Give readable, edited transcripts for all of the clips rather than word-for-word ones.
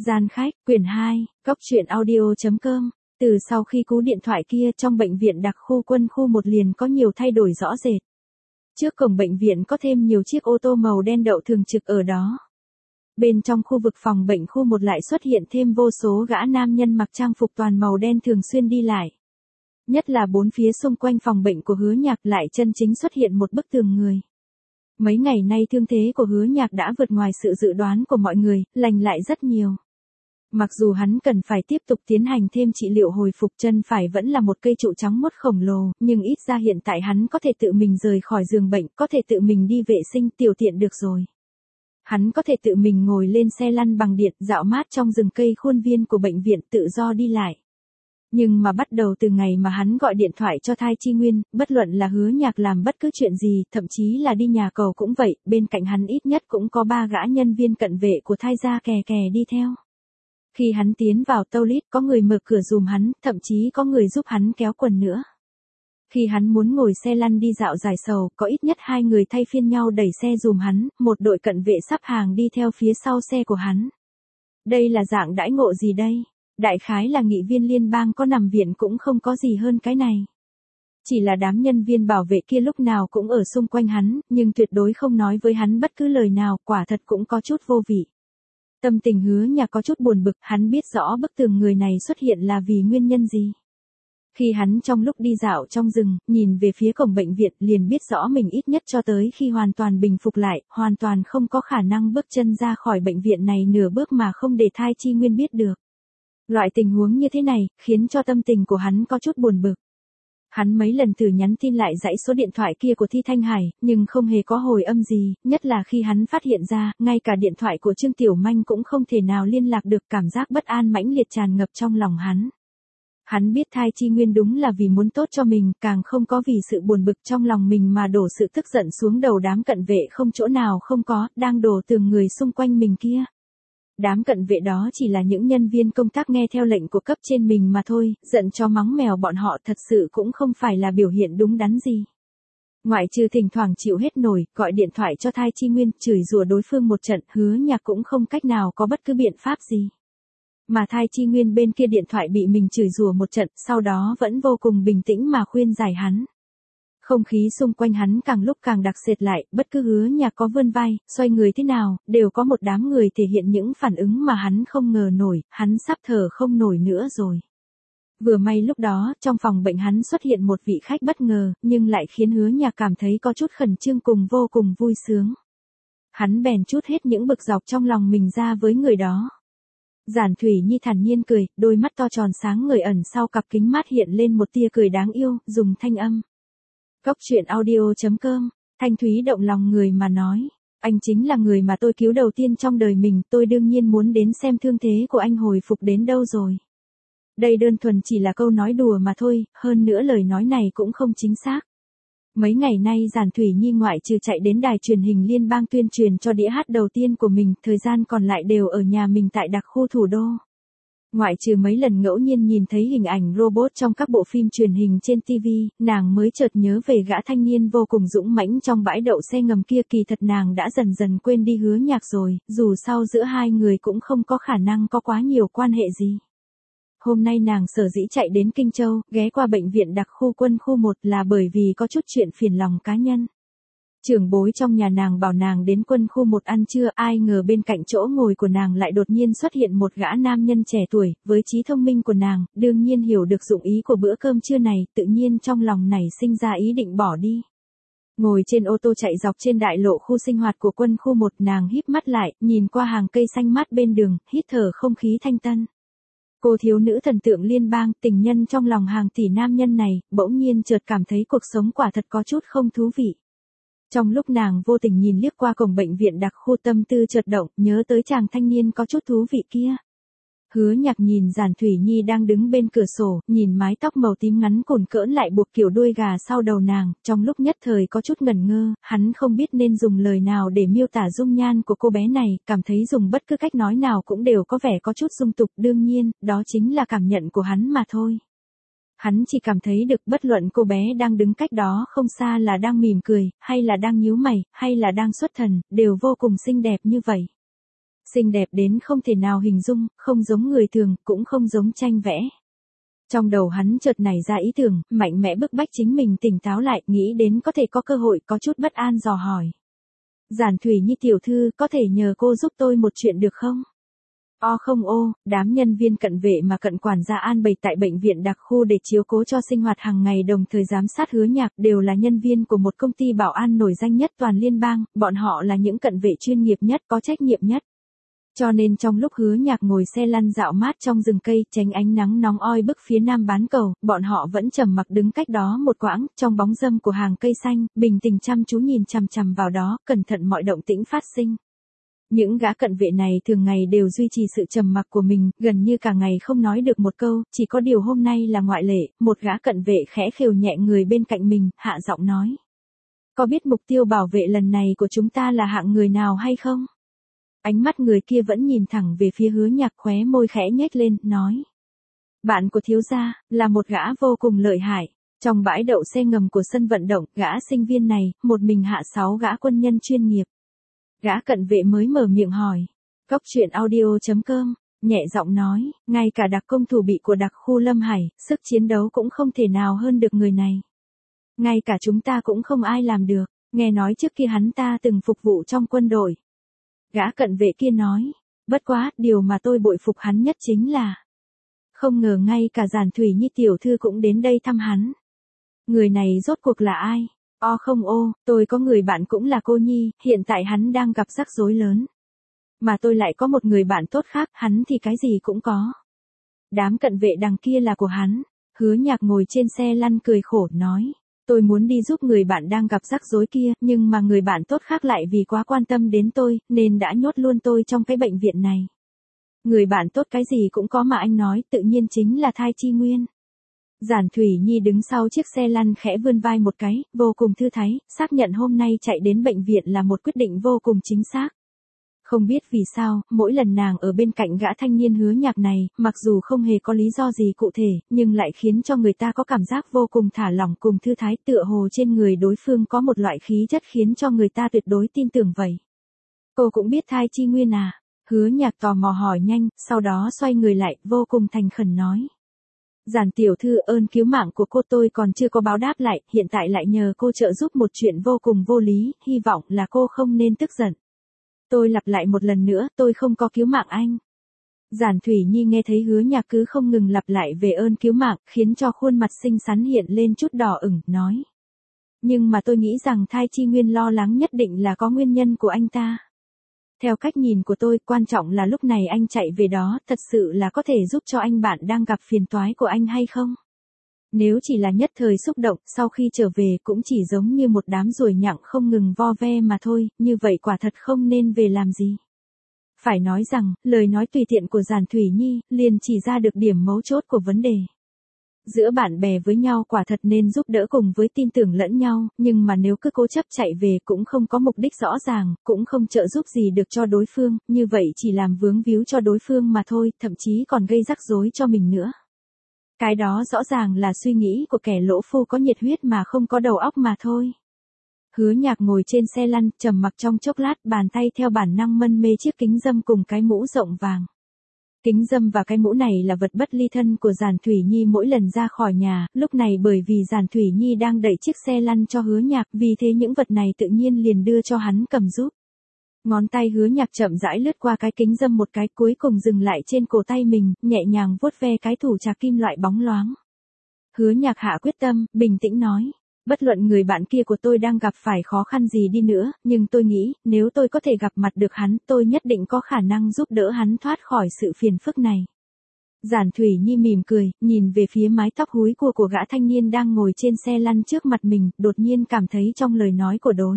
Gian khách, quyển 2, Cóc truyện audio.com. Từ sau khi cú điện thoại kia, trong bệnh viện đặc khu quân khu 1 liền có nhiều thay đổi rõ rệt. Trước cổng bệnh viện có thêm nhiều chiếc ô tô màu đen đậu thường trực ở đó. Bên trong khu vực phòng bệnh khu 1 lại xuất hiện thêm vô số gã nam nhân mặc trang phục toàn màu đen thường xuyên đi lại. Nhất là bốn phía xung quanh phòng bệnh của Hứa Nhạc lại chân chính xuất hiện một bức tường người. Mấy ngày nay thương thế của Hứa Nhạc đã vượt ngoài sự dự đoán của mọi người, lành lại rất nhiều. Mặc dù hắn cần phải tiếp tục tiến hành thêm trị liệu hồi phục, chân phải vẫn là một cây trụ trắng muốt khổng lồ, nhưng ít ra hiện tại hắn có thể tự mình rời khỏi giường bệnh, có thể tự mình đi vệ sinh tiểu tiện được rồi. Hắn có thể tự mình ngồi lên xe lăn bằng điện, dạo mát trong rừng cây khuôn viên của bệnh viện, tự do đi lại. Nhưng mà bắt đầu từ ngày mà hắn gọi điện thoại cho Thai Chi Nguyên, bất luận là Hứa Nhạc làm bất cứ chuyện gì, thậm chí là đi nhà cầu cũng vậy, bên cạnh hắn ít nhất cũng có 3 gã nhân viên cận vệ của Thai gia kè kè đi theo. Khi hắn tiến vào toilet, có người mở cửa giùm hắn, thậm chí có người giúp hắn kéo quần nữa. Khi hắn muốn ngồi xe lăn đi dạo giải sầu, có ít nhất 2 người thay phiên nhau đẩy xe giùm hắn, một đội cận vệ sắp hàng đi theo phía sau xe của hắn. Đây là dạng đãi ngộ gì đây? Đại khái là nghị viên liên bang có nằm viện cũng không có gì hơn cái này. Chỉ là đám nhân viên bảo vệ kia lúc nào cũng ở xung quanh hắn, nhưng tuyệt đối không nói với hắn bất cứ lời nào, quả thật cũng có chút vô vị. Tâm tình Hứa Nhạc có chút buồn bực, hắn biết rõ bức tường người này xuất hiện là vì nguyên nhân gì. Khi hắn trong lúc đi dạo trong rừng, nhìn về phía cổng bệnh viện liền biết rõ mình ít nhất cho tới khi hoàn toàn bình phục lại, hoàn toàn không có khả năng bước chân ra khỏi bệnh viện này nửa bước mà không để Thai Chi Nguyên biết được. Loại tình huống như thế này, khiến cho tâm tình của hắn có chút buồn bực. Hắn mấy lần thử nhắn tin lại dãy số điện thoại kia của Thi Thanh Hải, nhưng không hề có hồi âm gì, nhất là khi hắn phát hiện ra, ngay cả điện thoại của Trương Tiểu Manh cũng không thể nào liên lạc được, cảm giác bất an mãnh liệt tràn ngập trong lòng hắn. Hắn biết Thai Chi Nguyên đúng là vì muốn tốt cho mình, càng không có vì sự buồn bực trong lòng mình mà đổ sự tức giận xuống đầu đám cận vệ không chỗ nào không có, đang đổ tường người xung quanh mình kia. Đám cận vệ đó chỉ là những nhân viên công tác nghe theo lệnh của cấp trên mình mà thôi, giận chó mắng mèo bọn họ thật sự cũng không phải là biểu hiện đúng đắn gì. Ngoại trừ thỉnh thoảng chịu hết nổi, gọi điện thoại cho Thai Chi Nguyên, chửi rủa đối phương một trận, Hứa Nhạc cũng không cách nào có bất cứ biện pháp gì. Mà Thai Chi Nguyên bên kia điện thoại bị mình chửi rủa một trận, sau đó vẫn vô cùng bình tĩnh mà khuyên giải hắn. Không khí xung quanh hắn càng lúc càng đặc sệt lại, bất cứ Hứa Nhạc có vươn vai, xoay người thế nào, đều có một đám người thể hiện những phản ứng mà hắn không ngờ nổi, hắn sắp thở không nổi nữa rồi. Vừa may lúc đó, trong phòng bệnh hắn xuất hiện một vị khách bất ngờ, nhưng lại khiến Hứa Nhạc cảm thấy có chút khẩn trương cùng vô cùng vui sướng. Hắn bèn trút hết những bực dọc trong lòng mình ra với người đó. Giản Thủy Nhi thản nhiên cười, đôi mắt to tròn sáng ngời ẩn sau cặp kính mát hiện lên một tia cười đáng yêu, dùng thanh âm. Cóc truyện audio.com, thanh thúy động lòng người mà nói, anh chính là người mà tôi cứu đầu tiên trong đời mình, tôi đương nhiên muốn đến xem thương thế của anh hồi phục đến đâu rồi. Đây đơn thuần chỉ là câu nói đùa mà thôi, hơn nữa lời nói này cũng không chính xác. Mấy ngày nay Giản Thủy Nhi ngoại trừ chạy đến đài truyền hình liên bang tuyên truyền cho đĩa hát đầu tiên của mình, thời gian còn lại đều ở nhà mình tại đặc khu thủ đô. Ngoại trừ mấy lần ngẫu nhiên nhìn thấy hình ảnh robot trong các bộ phim truyền hình trên TV, nàng mới chợt nhớ về gã thanh niên vô cùng dũng mãnh trong bãi đậu xe ngầm kia, kỳ thật nàng đã dần dần quên đi Hứa Nhạc rồi, dù sau giữa hai người cũng không có khả năng có quá nhiều quan hệ gì. Hôm nay nàng sở dĩ chạy đến Kinh Châu, ghé qua bệnh viện đặc khu quân khu 1 là bởi vì có chút chuyện phiền lòng cá nhân. Trưởng bối trong nhà nàng bảo nàng đến quân khu 1 ăn trưa, ai ngờ bên cạnh chỗ ngồi của nàng lại đột nhiên xuất hiện một gã nam nhân trẻ tuổi, với trí thông minh của nàng, đương nhiên hiểu được dụng ý của bữa cơm trưa này, tự nhiên trong lòng nảy sinh ra ý định bỏ đi. Ngồi trên ô tô chạy dọc trên đại lộ khu sinh hoạt của quân khu 1, nàng híp mắt lại, nhìn qua hàng cây xanh mát bên đường, hít thở không khí thanh tân. Cô thiếu nữ thần tượng liên bang, tình nhân trong lòng hàng tỷ nam nhân này, bỗng nhiên chợt cảm thấy cuộc sống quả thật có chút không thú vị. Trong lúc nàng vô tình nhìn liếc qua cổng bệnh viện đặc khu, tâm tư chợt động, nhớ tới chàng thanh niên có chút thú vị kia. Hứa Nhạc nhìn Giản Thủy Nhi đang đứng bên cửa sổ, nhìn mái tóc màu tím ngắn cồn cỡn lại buộc kiểu đuôi gà sau đầu nàng, trong lúc nhất thời có chút ngẩn ngơ, hắn không biết nên dùng lời nào để miêu tả dung nhan của cô bé này, cảm thấy dùng bất cứ cách nói nào cũng đều có vẻ có chút dung tục, đương nhiên, đó chính là cảm nhận của hắn mà thôi. Hắn chỉ cảm thấy được bất luận cô bé đang đứng cách đó không xa là đang mỉm cười, hay là đang nhíu mày, hay là đang xuất thần, đều vô cùng xinh đẹp như vậy. Xinh đẹp đến không thể nào hình dung, không giống người thường, cũng không giống tranh vẽ. Trong đầu hắn chợt nảy ra ý tưởng, mạnh mẽ bức bách chính mình tỉnh táo lại, nghĩ đến có thể có cơ hội, có chút bất an dò hỏi. Giản Thủy Nhi tiểu thư, có thể nhờ cô giúp tôi một chuyện được không? Không đám nhân viên cận vệ mà cận quản gia an bày tại bệnh viện đặc khu để chiếu cố cho sinh hoạt hàng ngày đồng thời giám sát Hứa Nhạc đều là nhân viên của một công ty bảo an nổi danh nhất toàn liên bang, bọn họ là những cận vệ chuyên nghiệp nhất, có trách nhiệm nhất. Cho nên trong lúc Hứa Nhạc ngồi xe lăn dạo mát trong rừng cây, tránh ánh nắng nóng oi bức phía nam bán cầu, bọn họ vẫn trầm mặc đứng cách đó một quãng, trong bóng râm của hàng cây xanh, bình tĩnh chăm chú nhìn chằm chằm vào đó, cẩn thận mọi động tĩnh phát sinh. Những gã cận vệ này thường ngày đều duy trì sự trầm mặc của mình, gần như cả ngày không nói được một câu, chỉ có điều hôm nay là ngoại lệ, một gã cận vệ khẽ khều nhẹ người bên cạnh mình, hạ giọng nói. Có biết mục tiêu bảo vệ lần này của chúng ta là hạng người nào hay không? Ánh mắt người kia vẫn nhìn thẳng về phía Hứa Nhạc, khóe môi khẽ nhếch lên, nói. Bạn của thiếu gia, là một gã vô cùng lợi hại. Trong bãi đậu xe ngầm của sân vận động, gã sinh viên này, một mình hạ 6 gã quân nhân chuyên nghiệp. Gã cận vệ mới mở miệng hỏi. Cốc truyện audio.com, nhẹ giọng nói, ngay cả đặc công thủ bị của đặc khu Lâm Hải, sức chiến đấu cũng không thể nào hơn được người này. Ngay cả chúng ta cũng không ai làm được, nghe nói trước kia hắn ta từng phục vụ trong quân đội. Gã cận vệ kia nói, bất quá, điều mà tôi bội phục hắn nhất chính là. Không ngờ ngay cả Giản Thủy Nhi tiểu thư cũng đến đây thăm hắn. Người này rốt cuộc là ai? Tôi có người bạn cũng là cô Nhi, hiện tại hắn đang gặp rắc rối lớn. Mà tôi lại có một người bạn tốt khác, hắn thì cái gì cũng có. Đám cận vệ đằng kia là của hắn. Hứa Nhạc ngồi trên xe lăn cười khổ nói. Tôi muốn đi giúp người bạn đang gặp rắc rối kia, nhưng mà người bạn tốt khác lại vì quá quan tâm đến tôi, nên đã nhốt luôn tôi trong cái bệnh viện này. Người bạn tốt cái gì cũng có mà anh nói, tự nhiên chính là Thai Chi Nguyên. Giản Thủy Nhi đứng sau chiếc xe lăn khẽ vươn vai một cái, vô cùng thư thái, xác nhận hôm nay chạy đến bệnh viện là một quyết định vô cùng chính xác. Không biết vì sao, mỗi lần nàng ở bên cạnh gã thanh niên Hứa Nhạc này, mặc dù không hề có lý do gì cụ thể, nhưng lại khiến cho người ta có cảm giác vô cùng thả lỏng cùng thư thái, tựa hồ trên người đối phương có một loại khí chất khiến cho người ta tuyệt đối tin tưởng vậy. Cô cũng biết Thai Chi Nguyên à? Hứa Nhạc tò mò hỏi nhanh, sau đó xoay người lại, vô cùng thành khẩn nói. Giản tiểu thư, ơn cứu mạng của cô tôi còn chưa có báo đáp lại, hiện tại lại nhờ cô trợ giúp một chuyện vô cùng vô lý, hy vọng là cô không nên tức giận. Tôi lặp lại một lần nữa, tôi không có cứu mạng anh. Giản Thủy Nhi nghe thấy Hứa Nhạc cứ không ngừng lặp lại về ơn cứu mạng, khiến cho khuôn mặt xinh xắn hiện lên chút đỏ ửng, nói. Nhưng mà tôi nghĩ rằng Thai Chi Nguyên lo lắng nhất định là có nguyên nhân của anh ta. Theo cách nhìn của tôi, quan trọng là lúc này anh chạy về đó, thật sự là có thể giúp cho anh bạn đang gặp phiền toái của anh hay không? Nếu chỉ là nhất thời xúc động, sau khi trở về cũng chỉ giống như một đám ruồi nhặng không ngừng vo ve mà thôi, như vậy quả thật không nên về làm gì. Phải nói rằng, lời nói tùy tiện của Giản Thủy Nhi, liền chỉ ra được điểm mấu chốt của vấn đề. Giữa bạn bè với nhau quả thật nên giúp đỡ cùng với tin tưởng lẫn nhau, nhưng mà nếu cứ cố chấp chạy về cũng không có mục đích rõ ràng, cũng không trợ giúp gì được cho đối phương, như vậy chỉ làm vướng víu cho đối phương mà thôi, thậm chí còn gây rắc rối cho mình nữa. Cái đó rõ ràng là suy nghĩ của kẻ lỗ phu có nhiệt huyết mà không có đầu óc mà thôi. Hứa Nhạc ngồi trên xe lăn, trầm mặc trong chốc lát, bàn tay theo bản năng mân mê chiếc kính râm cùng cái mũ rộng vàng. Kính râm và cái mũ này là vật bất ly thân của Giản Thủy Nhi mỗi lần ra khỏi nhà, lúc này bởi vì Giản Thủy Nhi đang đẩy chiếc xe lăn cho Hứa Nhạc, vì thế những vật này tự nhiên liền đưa cho hắn cầm giúp. Ngón tay Hứa Nhạc chậm rãi lướt qua cái kính râm một cái, cuối cùng dừng lại trên cổ tay mình, nhẹ nhàng vuốt ve cái thủ trạc kim loại bóng loáng. Hứa Nhạc hạ quyết tâm, bình tĩnh nói. Bất luận người bạn kia của tôi đang gặp phải khó khăn gì đi nữa, nhưng tôi nghĩ, nếu tôi có thể gặp mặt được hắn, tôi nhất định có khả năng giúp đỡ hắn thoát khỏi sự phiền phức này. Giản Thủy Nhi mỉm cười, nhìn về phía mái tóc húi cua của gã thanh niên đang ngồi trên xe lăn trước mặt mình, đột nhiên cảm thấy trong lời nói của đối.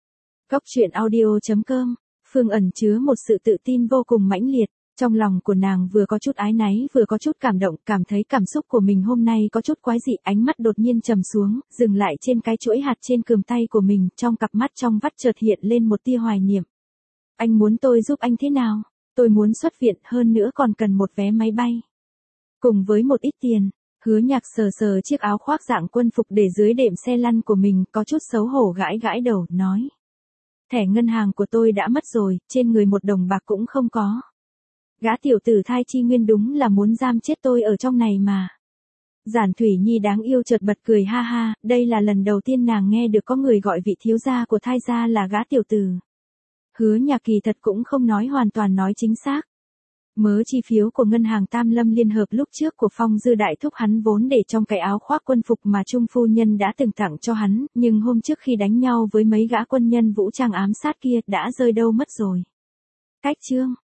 Cốc truyện audio.com, Phương ẩn chứa một sự tự tin vô cùng mãnh liệt. Trong lòng của nàng vừa có chút ái náy vừa có chút cảm động, cảm thấy cảm xúc của mình hôm nay có chút quái dị, ánh mắt đột nhiên trầm xuống, dừng lại trên cái chuỗi hạt trên cườm tay của mình, trong cặp mắt trong vắt chợt hiện lên một tia hoài niệm. Anh muốn tôi giúp anh thế nào? Tôi muốn xuất viện, hơn nữa còn cần một vé máy bay. Cùng với một ít tiền. Hứa Nhạc sờ sờ chiếc áo khoác dạng quân phục để dưới đệm xe lăn của mình, có chút xấu hổ gãi gãi đầu, nói. Thẻ ngân hàng của tôi đã mất rồi, trên người 1 đồng bạc cũng không có. Gã tiểu tử Thai Chi Nguyên đúng là muốn giam chết tôi ở trong này mà. Giản Thủy Nhi đáng yêu chợt bật cười ha ha, đây là lần đầu tiên nàng nghe được có người gọi vị thiếu gia của Thai gia là gã tiểu tử. Hứa Nhạc kỳ thật cũng không nói hoàn toàn nói chính xác. Mớ chi phiếu của ngân hàng Tam Lâm Liên Hợp lúc trước của Phong Dư Đại Thúc hắn vốn để trong cái áo khoác quân phục mà Trung phu nhân đã từng tặng cho hắn, nhưng hôm trước khi đánh nhau với mấy gã quân nhân vũ trang ám sát kia đã rơi đâu mất rồi. Cách chương